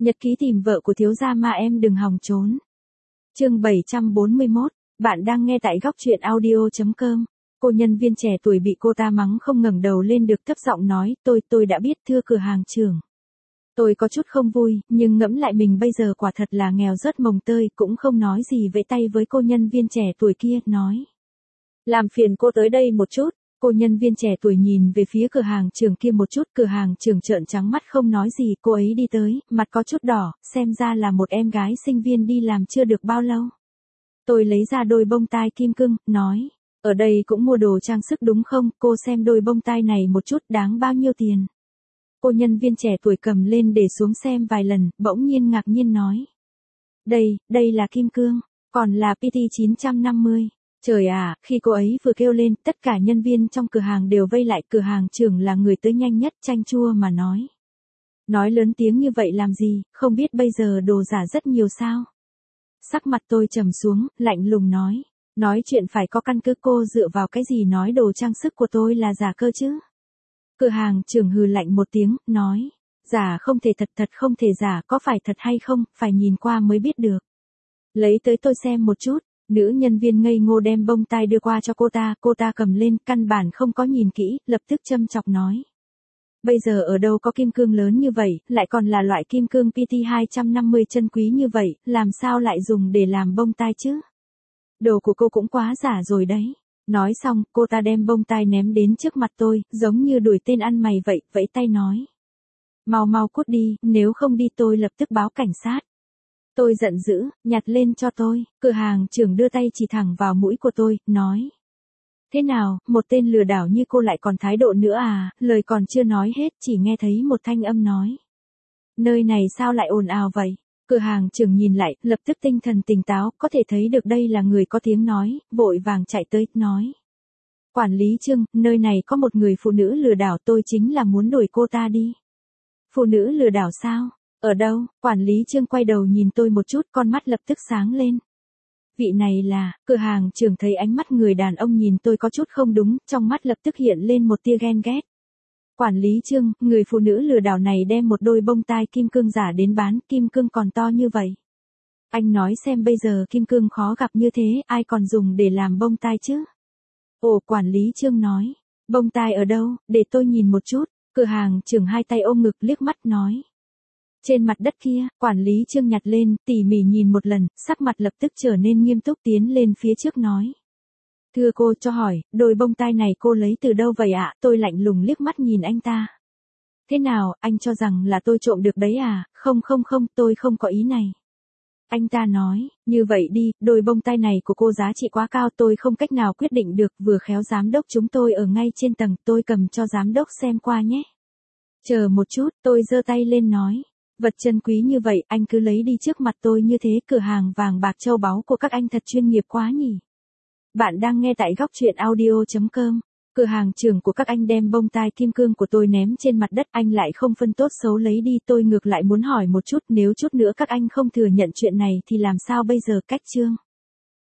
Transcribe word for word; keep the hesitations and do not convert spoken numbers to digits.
Nhật ký tìm vợ của thiếu gia mà em đừng hòng trốn. Chương bảy trăm bốn mươi mốt, bạn đang nghe tại góc truyện audio chấm com. Cô nhân viên trẻ tuổi bị cô ta mắng không ngẩng đầu lên được, thấp giọng nói, tôi, tôi đã biết thưa cửa hàng trưởng. Tôi có chút không vui, nhưng ngẫm lại mình bây giờ quả thật là nghèo rớt mồng tơi, cũng không nói gì, vẫy tay với cô nhân viên trẻ tuổi kia, nói. Làm phiền cô tới đây một chút. Cô nhân viên trẻ tuổi nhìn về phía cửa hàng trưởng kia một chút, cửa hàng trưởng trợn trắng mắt không nói gì, cô ấy đi tới, mặt có chút đỏ, xem ra là một em gái sinh viên đi làm chưa được bao lâu. Tôi lấy ra đôi bông tai kim cương, nói, ở đây cũng mua đồ trang sức đúng không, cô xem đôi bông tai này một chút, đáng bao nhiêu tiền. Cô nhân viên trẻ tuổi cầm lên để xuống xem vài lần, bỗng nhiên ngạc nhiên nói. Đây, đây là kim cương, còn là pê tê chín trăm năm mươi. Trời à, khi cô ấy vừa kêu lên, tất cả nhân viên trong cửa hàng đều vây lại, cửa hàng trưởng là người tới nhanh nhất, chanh chua mà nói. Nói lớn tiếng như vậy làm gì, không biết bây giờ đồ giả rất nhiều sao? Sắc mặt tôi trầm xuống, lạnh lùng nói. Nói chuyện phải có căn cứ, cô dựa vào cái gì nói đồ trang sức của tôi là giả cơ chứ? Cửa hàng trưởng hừ lạnh một tiếng, nói. Giả không thể thật, thật không thể giả, có phải thật hay không, phải nhìn qua mới biết được. Lấy tới tôi xem một chút. Nữ nhân viên ngây ngô đem bông tai đưa qua cho cô ta, cô ta cầm lên, căn bản không có nhìn kỹ, lập tức châm chọc nói. Bây giờ ở đâu có kim cương lớn như vậy, lại còn là loại kim cương pê tê hai trăm năm mươi chân quý như vậy, làm sao lại dùng để làm bông tai chứ? Đồ của cô cũng quá giả rồi đấy. Nói xong, cô ta đem bông tai ném đến trước mặt tôi, giống như đuổi tên ăn mày vậy, vẫy tay nói. Mau mau cút đi, nếu không đi tôi lập tức báo cảnh sát. Tôi giận dữ, nhặt lên cho tôi, cửa hàng trưởng đưa tay chỉ thẳng vào mũi của tôi, nói. Thế nào, một tên lừa đảo như cô lại còn thái độ nữa à, lời còn chưa nói hết, chỉ nghe thấy một thanh âm nói. Nơi này sao lại ồn ào vậy? Cửa hàng trưởng nhìn lại, lập tức tinh thần tỉnh táo, có thể thấy được đây là người có tiếng nói, vội vàng chạy tới, nói. Quản lý Trương, nơi này có một người phụ nữ lừa đảo, tôi chính là muốn đuổi cô ta đi. Phụ nữ lừa đảo sao? Ở đâu? Quản lý Trương quay đầu nhìn tôi một chút, con mắt lập tức sáng lên. Vị này là, cửa hàng trưởng thấy ánh mắt người đàn ông nhìn tôi có chút không đúng, trong mắt lập tức hiện lên một tia ghen ghét. Quản lý Trương, người phụ nữ lừa đảo này đem một đôi bông tai kim cương giả đến bán, kim cương còn to như vậy. Anh nói xem bây giờ kim cương khó gặp như thế, ai còn dùng để làm bông tai chứ? Ồ, quản lý Trương nói, bông tai ở đâu, để tôi nhìn một chút, cửa hàng trưởng hai tay ôm ngực liếc mắt nói. Trên mặt đất kia, quản lý Trương nhặt lên, tỉ mỉ nhìn một lần, sắc mặt lập tức trở nên nghiêm túc tiến lên phía trước nói. Thưa cô cho hỏi, đôi bông tai này cô lấy từ đâu vậy ạ? Tôi lạnh lùng liếc mắt nhìn anh ta. Thế nào, anh cho rằng là tôi trộm được đấy à? Không không không, tôi không có ý này. Anh ta nói, như vậy đi, đôi bông tai này của cô giá trị quá cao, tôi không cách nào quyết định được, vừa khéo giám đốc chúng tôi ở ngay trên tầng, tôi cầm cho giám đốc xem qua nhé. Chờ một chút, tôi giơ tay lên nói. Vật chân quý như vậy, anh cứ lấy đi trước mặt tôi như thế, cửa hàng vàng bạc châu báu của các anh thật chuyên nghiệp quá nhỉ. Bạn đang nghe tại góc truyện audio chấm com. Cửa hàng trưởng của các anh đem bông tai kim cương của tôi ném trên mặt đất, anh lại không phân tốt xấu lấy đi, tôi ngược lại muốn hỏi một chút, nếu chút nữa các anh không thừa nhận chuyện này thì làm sao bây giờ? Cách Trương.